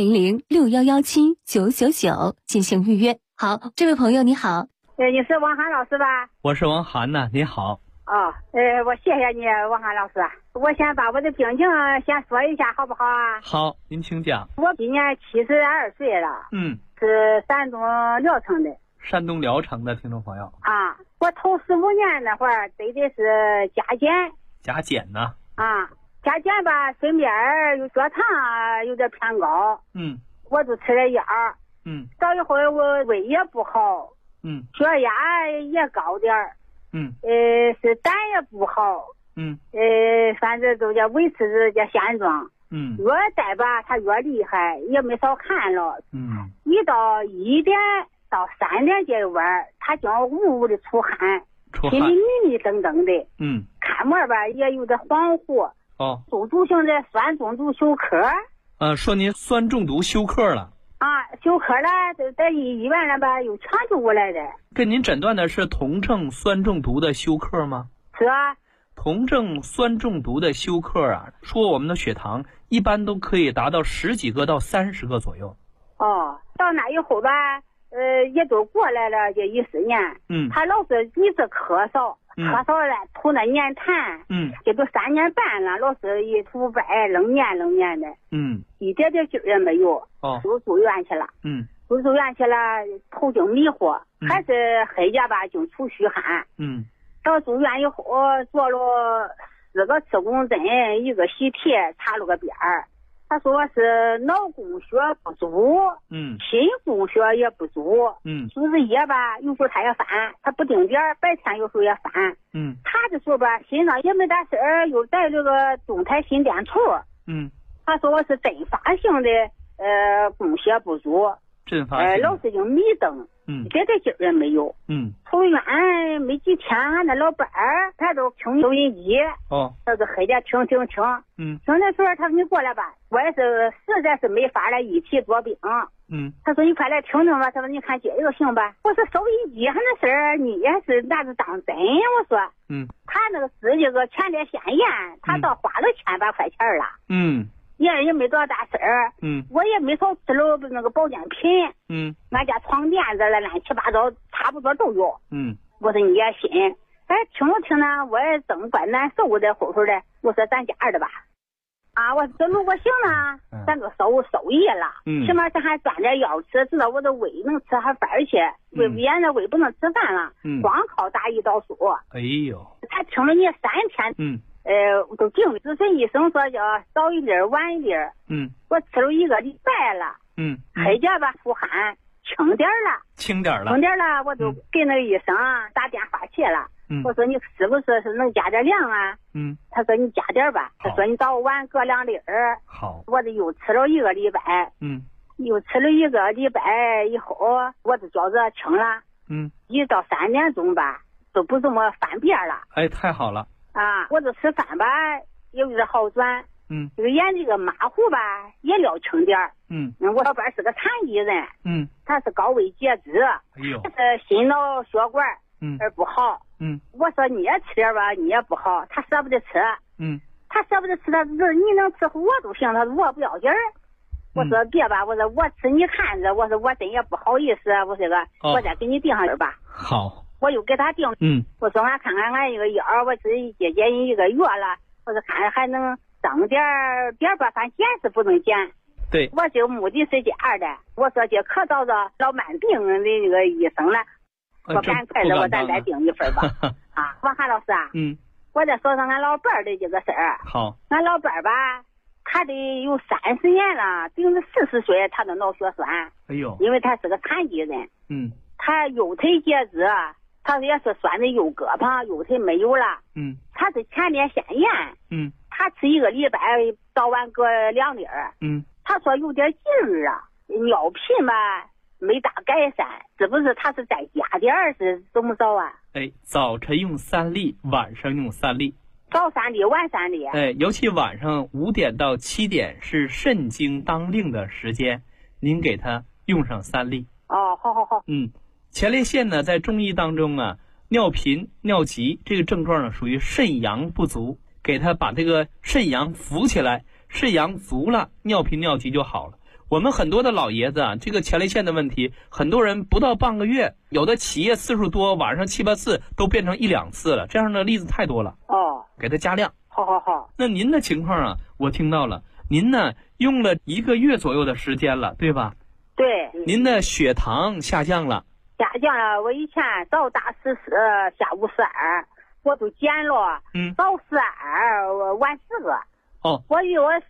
400-6117-999进行预约。好，这位朋友你好。 你是王涵老师吧？ 我是王涵呐，你好。 我谢谢你，王涵老师。我先把我的病情先说一下，好不好啊？ 好，您请讲。 我今年72岁了。是山东聊城的。 山东聊城的听众朋友。 我头15年那会儿得的是甲减。 甲减呢？ 甲减吧，身边有血糖有点偏高。我就吃了药。到一会儿我胃也不好。血压也高点儿。是胆也不好。反正都在维持着这现状。越带吧，他越厉害，也没少看了。一到1点到3点这一晚，他就呜呜的出汗，心里迷迷瞪瞪的。看门吧也有点恍惚。中毒性的酸中毒休克。 说您酸中毒休克了。 休克了，在医院了吧，又抢救过来的。 跟您诊断的是酮症酸中毒的休克吗？ 是啊。 酮症酸中毒的休克啊，说我们的血糖一般都可以达到10几个到30个左右。 到那以后吧，也都过来了这14年。他老是一直咳嗽。咳嗽了，吐那粘痰。这都3年半了，老是一吐白，冷黏的。一点劲儿也没有。住院去了。住院去了，头就迷糊，还是黑家吧就出虚汗。到住院以后做了4个磁共振，1个CT，查了个边儿。他说是脑供血不足，心供血也不足，数字液吧，有时候他也犯，他不定点，白天有时候也犯。他的时候吧，心脏也没大事儿，又带了个动态心电图。他说我是阵发性的供血不足，老是就迷瞪，一点劲儿也没有。出院没几天，那老伴儿他都听收音机，他就黑着听。听的时候他说你过来吧，我也是实在是没法了，一体多病。他说你快来听吧，他说你看这个行吧？我说收音机还那事儿，你也是拿着当真？我说，他那个10几个前列腺炎，他倒花了100块钱了。也没多大事儿。我也没少吃了那个保健品。俺家床垫子了，乱七八糟，差不多都有。我说你也信。听着听呢，我也正怪难受的，后头的，我说咱家的吧。我说如果行呢，咱就收益了。起码咱还赚点药吃，知道我的胃能吃还饭去，胃不炎的胃不能吃饭了，光靠打胰岛素。 哎呦， 他听了你3天。都定了，咨询医生说叫早一粒晚一粒。我吃了1个礼拜了。黑家吧出汗轻点了，我就给那个医生打电话去了。我说你是不是能加点量啊？他说你加点吧。他说你早晚各2粒。 好， 我这又吃了1个礼拜。又吃了1个礼拜以后，我就觉着轻了。一到3点钟吧，都不这么翻便了。 太好了。 我这吃饭吧也有点好转。这个眼这个马虎吧也撩轻点儿。我老伴是个残疾人。他是高位截肢。他是心脑血管而不好。我说你也吃点吧，你也不好，他舍不得吃。他舍不得吃，他说你能吃我都行，他说我不要紧儿。我说别吧，我说我吃你看着，我说我真也不好意思，我这个我再给你订上点吧。 好。 我又给他订。我说俺看看俺一个腰，我是接近1个月了，我说看还能增点吧，反正减是不能减。 对， 我这个目的是这样的，我说这可找着老慢病的那个医生了，我赶快的我咱再订一份吧。 王涵老师啊，我再说说俺老伴儿的这个事儿。 好， 俺老伴儿吧，他得有30年了，顶着40岁他都脑血栓。 哎呦， 因为他是个残疾人。他右腿截肢，他也是拴在右胳膊，右腿没有了。他是前列腺炎。他吃1个礼拜，早晚各2粒。他说有点劲儿啊，尿频吧没大改善，是不是他是再加点儿是怎么着啊？ 早晨用3粒，晚上用3粒。 早3粒，晚3粒。 尤其晚上5点到7点是肾经当令的时间，您给他用上3粒。 好。 前列腺呢，在中医当中啊，尿频、尿急这个症状呢，属于肾阳不足，给他把这个肾阳扶起来，肾阳足了，尿频尿急就好了。我们很多的老爷子啊，这个前列腺的问题，很多人不到半个月，有的起夜次数多，晚上7、8次都变成1、2次了，这样的例子太多了。给他加量。 好。 那您的情况啊，我听到了，您呢用了1个月左右的时间了，对吧？ 对。 您的血糖下降了。 我以前早打14，下午12，我都减了。早12，晚10个。我以为我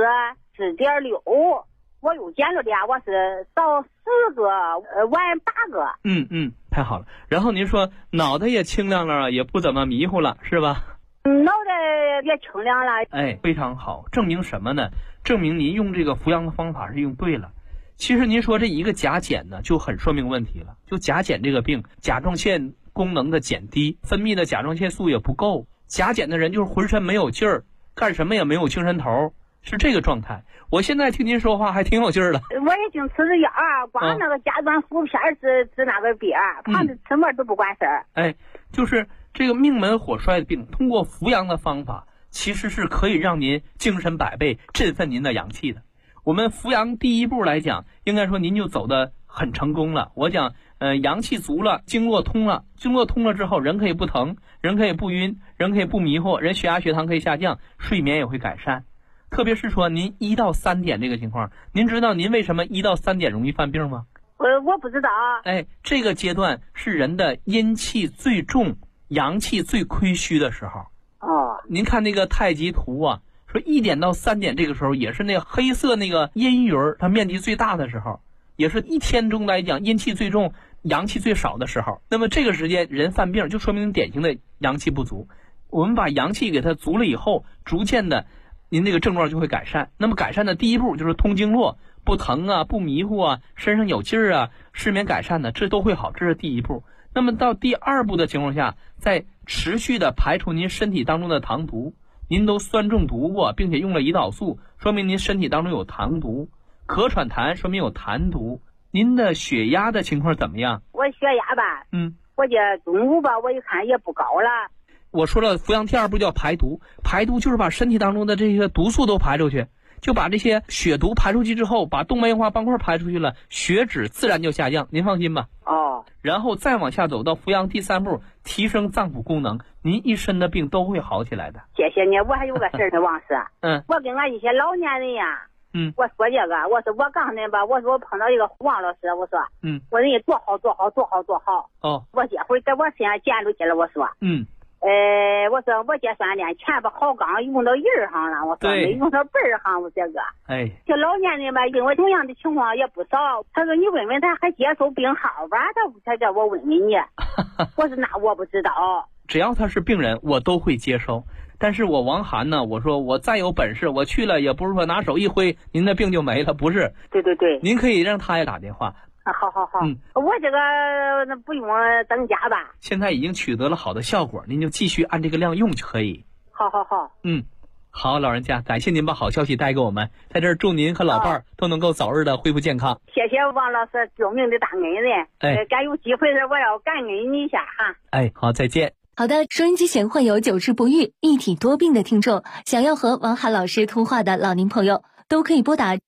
14.6，我又减了点，我是早10个，晚8个。 太好了。然后您说脑袋也清亮了，也不怎么迷糊了，是吧？ 脑袋也清亮了。 非常好。证明什么呢？证明您用这个扶阳的方法是用对了。其实您说这一个甲减呢，就很说明问题了。就甲减这个病，甲状腺功能的减低，分泌的甲状腺素也不够。甲减的人就是浑身没有劲儿，干什么也没有精神头，是这个状态。我现在听您说话还挺有劲儿的。 我已经吃着药，光那个甲状辅片治那个病，旁的吃么都不管事儿。 就是这个命门火衰的病，通过扶阳的方法，其实是可以让您精神百倍，振奋您的阳气的。我们扶阳第一步来讲，应该说您就走得很成功了。我讲，阳气足了，经络通了，经络通了之后，人可以不疼，人可以不晕，人可以不迷糊，人血压血糖可以下降，睡眠也会改善。特别是说您1到3点这个情况，您知道您为什么1到3点容易犯病吗？ 我不知道。 这个阶段是人的阴气最重，阳气最亏虚的时候。您看那个太极图啊，说1点到3点这个时候也是那黑色那个阴云它面积最大的时候，也是一天中来讲阴气最重阳气最少的时候。那么这个时间人犯病就说明典型的阳气不足。我们把阳气给它足了以后，逐渐的您这个症状就会改善。那么改善的第一步就是通经络，不疼啊，不迷糊啊，身上有劲儿啊，失眠改善的，这都会好，这是第一步。那么到第2步的情况下，再持续的排除您身体当中的糖毒。您都酸中毒过，并且用了胰岛素，说明您身体当中有糖毒。咳喘痰说明有痰毒。您的血压的情况怎么样？ 我血压吧，我这中午吧，我一看也不高了。 我说了，扶阳第2步叫排毒，排毒就是把身体当中的这些毒素都排出去，就把这些血毒排出去之后，把动脉硬化斑块排出去了，血脂自然就下降，您放心吧。然后再往下走到扶阳第3步，提升脏腑功能，您一身的病都会好起来的。 谢谢你。我还有个事儿呢，王师。我跟俺一些老年人呀，我说这个，我说我刚才吧，我说我碰到一个王老师，我说，我人家多好。我这会儿在我身上见出去了，我说，我说我这算练全把好钢用到人上了，我说没用到本上，我这个。这老年人吧，因为同样的情况也不少。他说你问问他还接受病号吧，他叫我问问你。我说那我不知道。 只要他是病人，我都会接收。但是我王涵呢，我说我再有本事，我去了也不是说拿手一挥，您的病就没了，不是。 对。 您可以让他也打电话。 好。我这个那不用增加吧？ 现在已经取得了好的效果，您就继续按这个量用就可以。 好。 好，老人家，感谢您把好消息带给我们，在这儿祝您和老伴儿都能够早日的恢复健康。 谢谢王老师救命的大恩人。该有机会的我要感恩你一下哈。 好，再见。 好的，收音机前患有久治不愈、一体多病的听众，想要和王涵老师通话的老年朋友，都可以拨打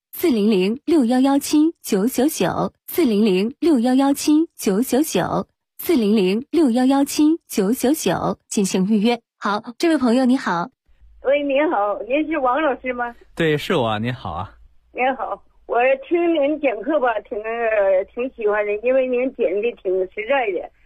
400-6117-999，400-6117-999，400-6117-999进行预约。好，这位朋友你好。 喂，您好，您是王老师吗？ 对，是我，您好啊。 您好，我听您讲课吧，挺喜欢的，因为您讲的挺实在的，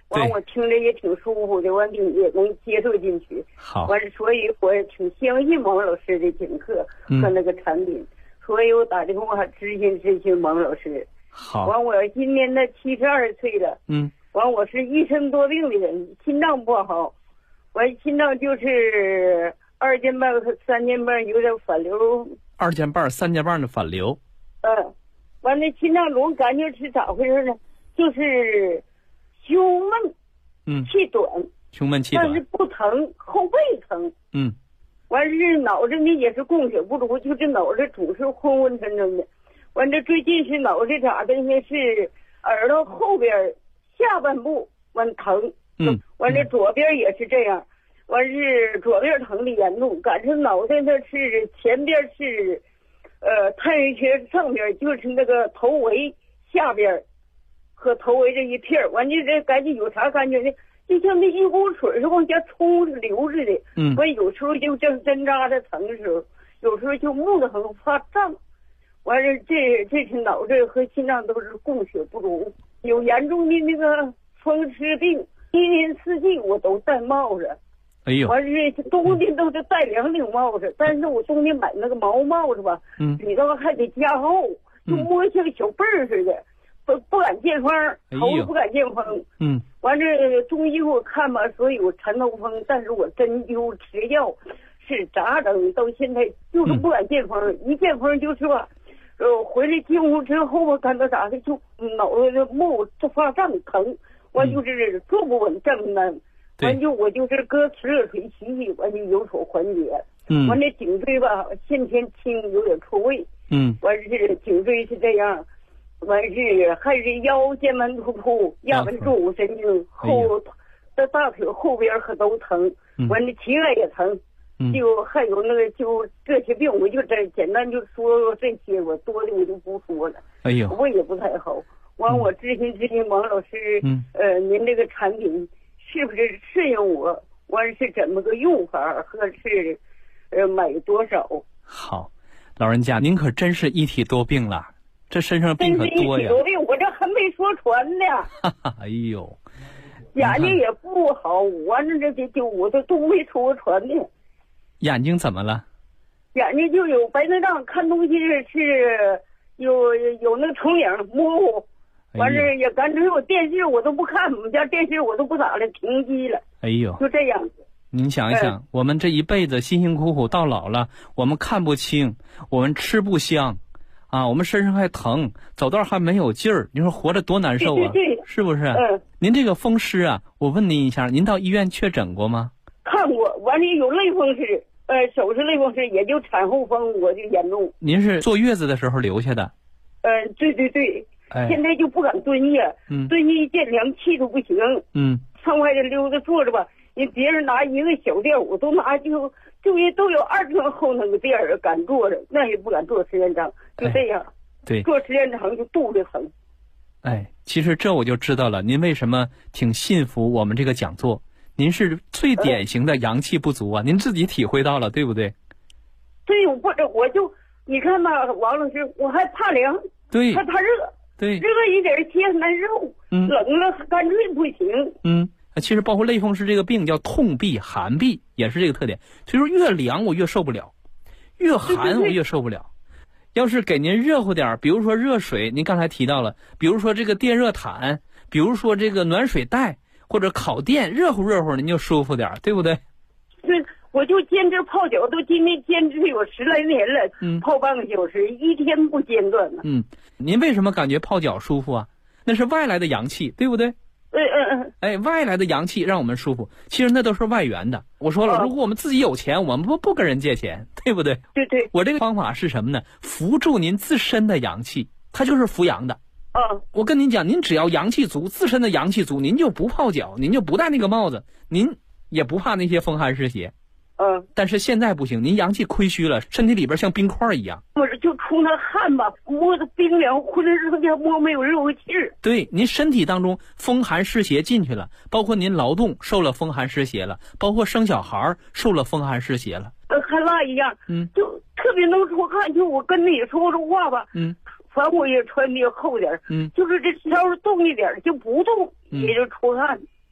完我听着也挺舒服的，完也能接受进去。 好， 完所以我也挺相信王老师的讲课和那个产品，所以我打电话咨询王老师。 好， 完我今年的72岁了。完我是一生多病的人，心脏不好，完心脏就是2间半和3间半有点反流。 2间半、3间半的反流。 完了心脏总感觉是咋回事呢？就是胸闷，气短， 胸闷气短， 但是不疼，后背疼。完是脑子呢也是供血不足，就这脑子总是昏昏沉沉的。完这最近是脑子咋的呢？是耳朵后边下半部完疼。完这左边也是这样，完是左边疼的严重，赶上脑袋那是前边是太阳穴上边就是那个头围下边和头围这一片，完就这感觉有啥感觉呢？就像那一股水是往下冲流似的。完有时候就正针扎着疼的时候，有时候就木得很发胀。完了这是脑子和心脏都是供血不足，有严重的那个风湿病，一年四季我都戴帽子。 哎呦， 完是冬天都是戴2顶帽子，但是我冬天买那个毛帽子吧，里头还得加厚，就摸像小被儿似的，不敢见风，头不敢见风。完这中医给我看吧，说有缠头风，但是我针灸吃药是咋整？到现在就是不敢见风，一见风就是吧。回来进屋之后吧，感到咋的就脑子木这发胀疼，完就是坐不稳正呢，完就我就是搁热水洗洗，完就有所缓解。完这颈椎吧先天轻有点错位。完是颈椎是这样，完是还是腰间盘突出、压迫坐骨神经后的大腿后边可都疼，完这膝盖也疼。就还有那个就这些病，我就这简单就说这些，我多的我就不说了。 哎呦， 我也不太好。完我咨询王老师，您这个产品是不是适应我？完是怎么个用法，和是买多少？ 好，老人家您可真是一体多病了，这身上病可多呀。 一体多病，我这还没说全呢。 哎呦， 眼睛也不好，完了这就我这都没说全呢。 眼睛怎么了？ 眼睛就有白内障，看东西是有那个重影模糊，完事也干脆我电视我都不看，我们家电视我都不咋的，停机了。 哎呦， 就这样。 您想一想，我们这一辈子辛辛苦苦到老了，我们看不清，我们吃不香，我们身上还疼，走道还没有劲儿，你说活着多难受啊？ 对， 是不是？您这个风湿啊，我问您一下，您到医院确诊过吗？ 看过，完了有类风湿。手是类风湿，也就产后风，我就严重。 您是坐月子的时候留下的？ 对，现在就不敢蹲下，蹲下一见凉气都不行。上外头溜达坐着吧，人别人拿一个小垫，我都拿就都有2寸厚那个垫儿，敢坐着，那也不敢坐时间长，就这样。 对， 坐时间长就肚子疼。 其实这我就知道了，您为什么挺信服我们这个讲座。您是最典型的阳气不足啊，您自己体会到了，对不对？ 对，我就你看吧，王老师，我还怕凉， 对， 还怕热， 对， 热一点些难受，冷了干脆不行。 其实包括类风湿这个病叫痛痹、寒痹，也是这个特点。所以说越凉我越受不了，越寒我越受不了。要是给您热乎点，比如说热水，您刚才提到了，比如说这个电热毯，比如说这个暖水袋。或者烤电热乎您就舒服点，对不对？ 是，我就坚持泡脚，都今天坚持有10来年了，泡半个小时，一天不间断了。 您为什么感觉泡脚舒服啊？那是外来的阳气，对不对？外来的阳气让我们舒服，其实那都是外源的。我说了，如果我们自己有钱，我们不跟人借钱，对不对？ 对。 我这个方法是什么呢？扶助您自身的阳气，它就是扶阳的。我跟您讲，您只要阳气足，自身的阳气足，您就不泡脚，您就不戴那个帽子，您也不怕那些风寒湿邪。但是现在不行，您阳气亏虚了，身体里边像冰块一样。 我这就出那汗吧，摸着冰凉，浑身上下摸没有热乎气儿。 对，您身体当中风寒湿邪进去了，包括您劳动受了风寒湿邪了，包括生小孩受了风寒湿邪了。 还那一样，就特别能出汗，就我跟你说这话吧，反正我也穿的厚点，就是这稍微动一点就不动，也就出汗。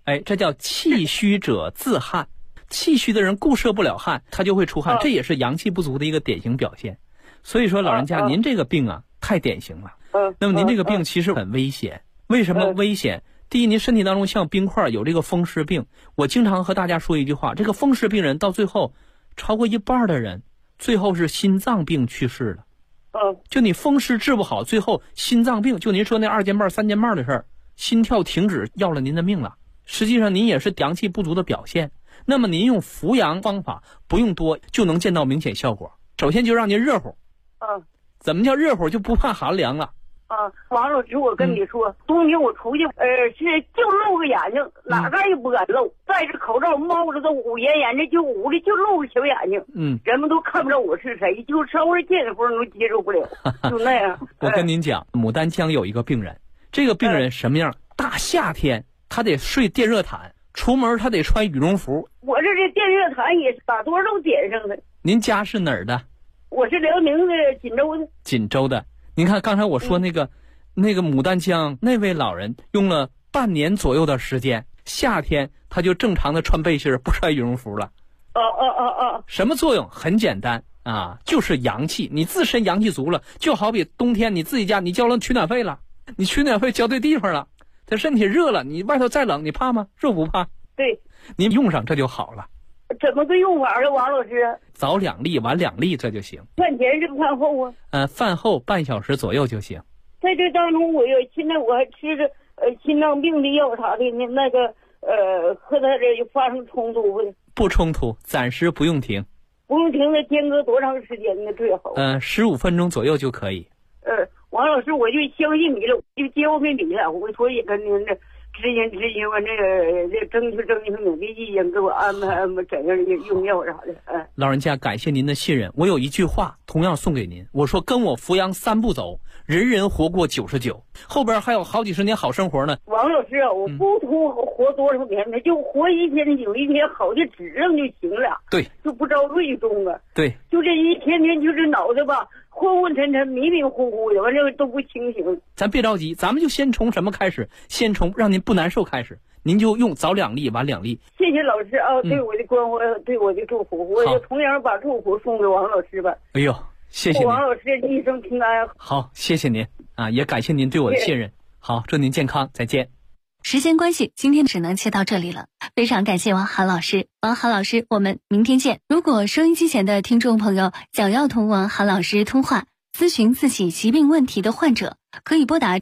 这叫气虚者自汗。气虚的人固摄不了汗，他就会出汗，这也是阳气不足的一个典型表现。所以说老人家，您这个病啊太典型了。那么您这个病其实很危险。为什么危险？第一，您身体当中像冰块，有这个风湿病。我经常和大家说一句话，这个风湿病人到最后超过一半的人最后是心脏病去世了。就你风湿治不好，最后心脏病，就您说那2件半3件半的事儿，心跳停止要了您的命了。实际上您也是阳气不足的表现。那么您用扶阳方法不用多就能见到明显效果。首先就让您热乎。怎么叫热乎？就不怕寒凉了。 王老师，我跟你说，冬天我出去是就露个眼睛，哪嘎也不敢露，戴着口罩冒着都捂严严的，就捂的就露个小眼睛。人们都看不着我是谁，就稍微见风都接受不了，就那样。 我跟您讲，牡丹江有一个病人，这个病人什么样？大夏天他得睡电热毯，出门他得穿羽绒服。 我这电热毯也把多少都点上了。 您家是哪儿的？ 我是辽宁的锦州的。 锦州的。您看刚才我说那个牡丹江那位老人用了半年左右的时间，夏天他就正常的穿背心不穿羽绒服了。什么作用？很简单啊，就是阳气，你自身阳气足了，就好比冬天你自己家你交了取暖费了，你取暖费交对地方了，他身体热了，你外头再冷你怕吗？是不怕？ 对， 您用上这就好了。 怎么个用法呢，王老师？ 早2粒晚2粒这就行。 饭前是饭后啊？ 饭后半小时左右就行。 在这当中现在我还吃着心脏病的药啥的，那个和他这发生冲突不？ 不冲突，暂时不用停。 不用停，那间隔多长时间呢最好 ？15分钟左右就可以。 王老师，我就相信你了，我就交给你了，我所以跟您这执行完这争取你的意见，给我安排怎样用药啥的。 老人家，感谢您的信任。我有一句话同样送给您，我说跟我扶阳3步走，人人活过99，后边还有好几十年好生活呢。 王老师啊，我不图活多少年呢，就活一天有一天好的质量就行了。 对， 就不着瑞中啊。 对， 就这一天就是脑袋吧昏昏沉沉迷迷糊糊的，完这都不清醒。 咱别着急，咱们就先从什么开始？先从让您不难受开始。您就用早2粒晚2粒。 谢谢老师啊，对我的关怀，对我的祝福，我也同样把祝福送给王老师吧。 哎呦，谢谢您。 王老师一生平安。 好，谢谢您啊，也感谢您对我的信任。好，祝您健康，再见。 时间关系，今天只能切到这里了。非常感谢王涵老师，王涵老师，我们明天见。如果收音机前的听众朋友想要同王涵老师通话，咨询自己疾病问题的患者，可以拨打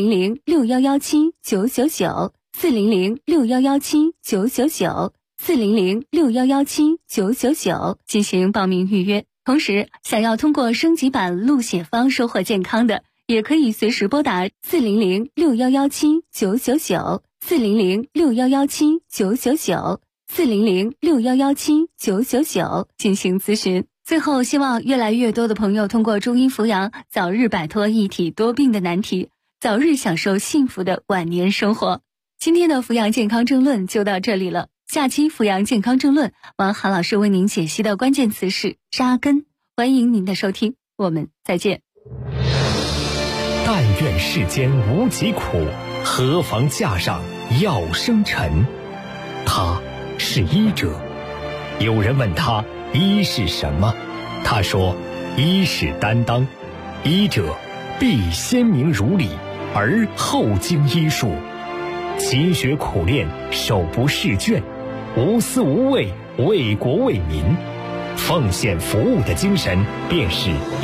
400-6117-999。400-6117-999，400-6117-999进行报名预约。同时，想要通过升级版录写方收获健康的，也可以随时拨打400-6117-999，400-6117-999，400-6117-999进行咨询。最后，希望越来越多的朋友通过中医扶阳，早日摆脱一体多病的难题，早日享受幸福的晚年生活。今天的扶阳健康争论就到这里了，下期扶阳健康争论，王涵老师为您解析的关键词是扎根。欢迎您的收听，我们再见。 但愿世间无疾苦，何妨架上药生尘。他是医者，有人问他医是什么，他说医是担当，医者必先明如理，而后经医术，勤学苦练，手不释卷，无私无畏，为国为民，奉献服务的精神便是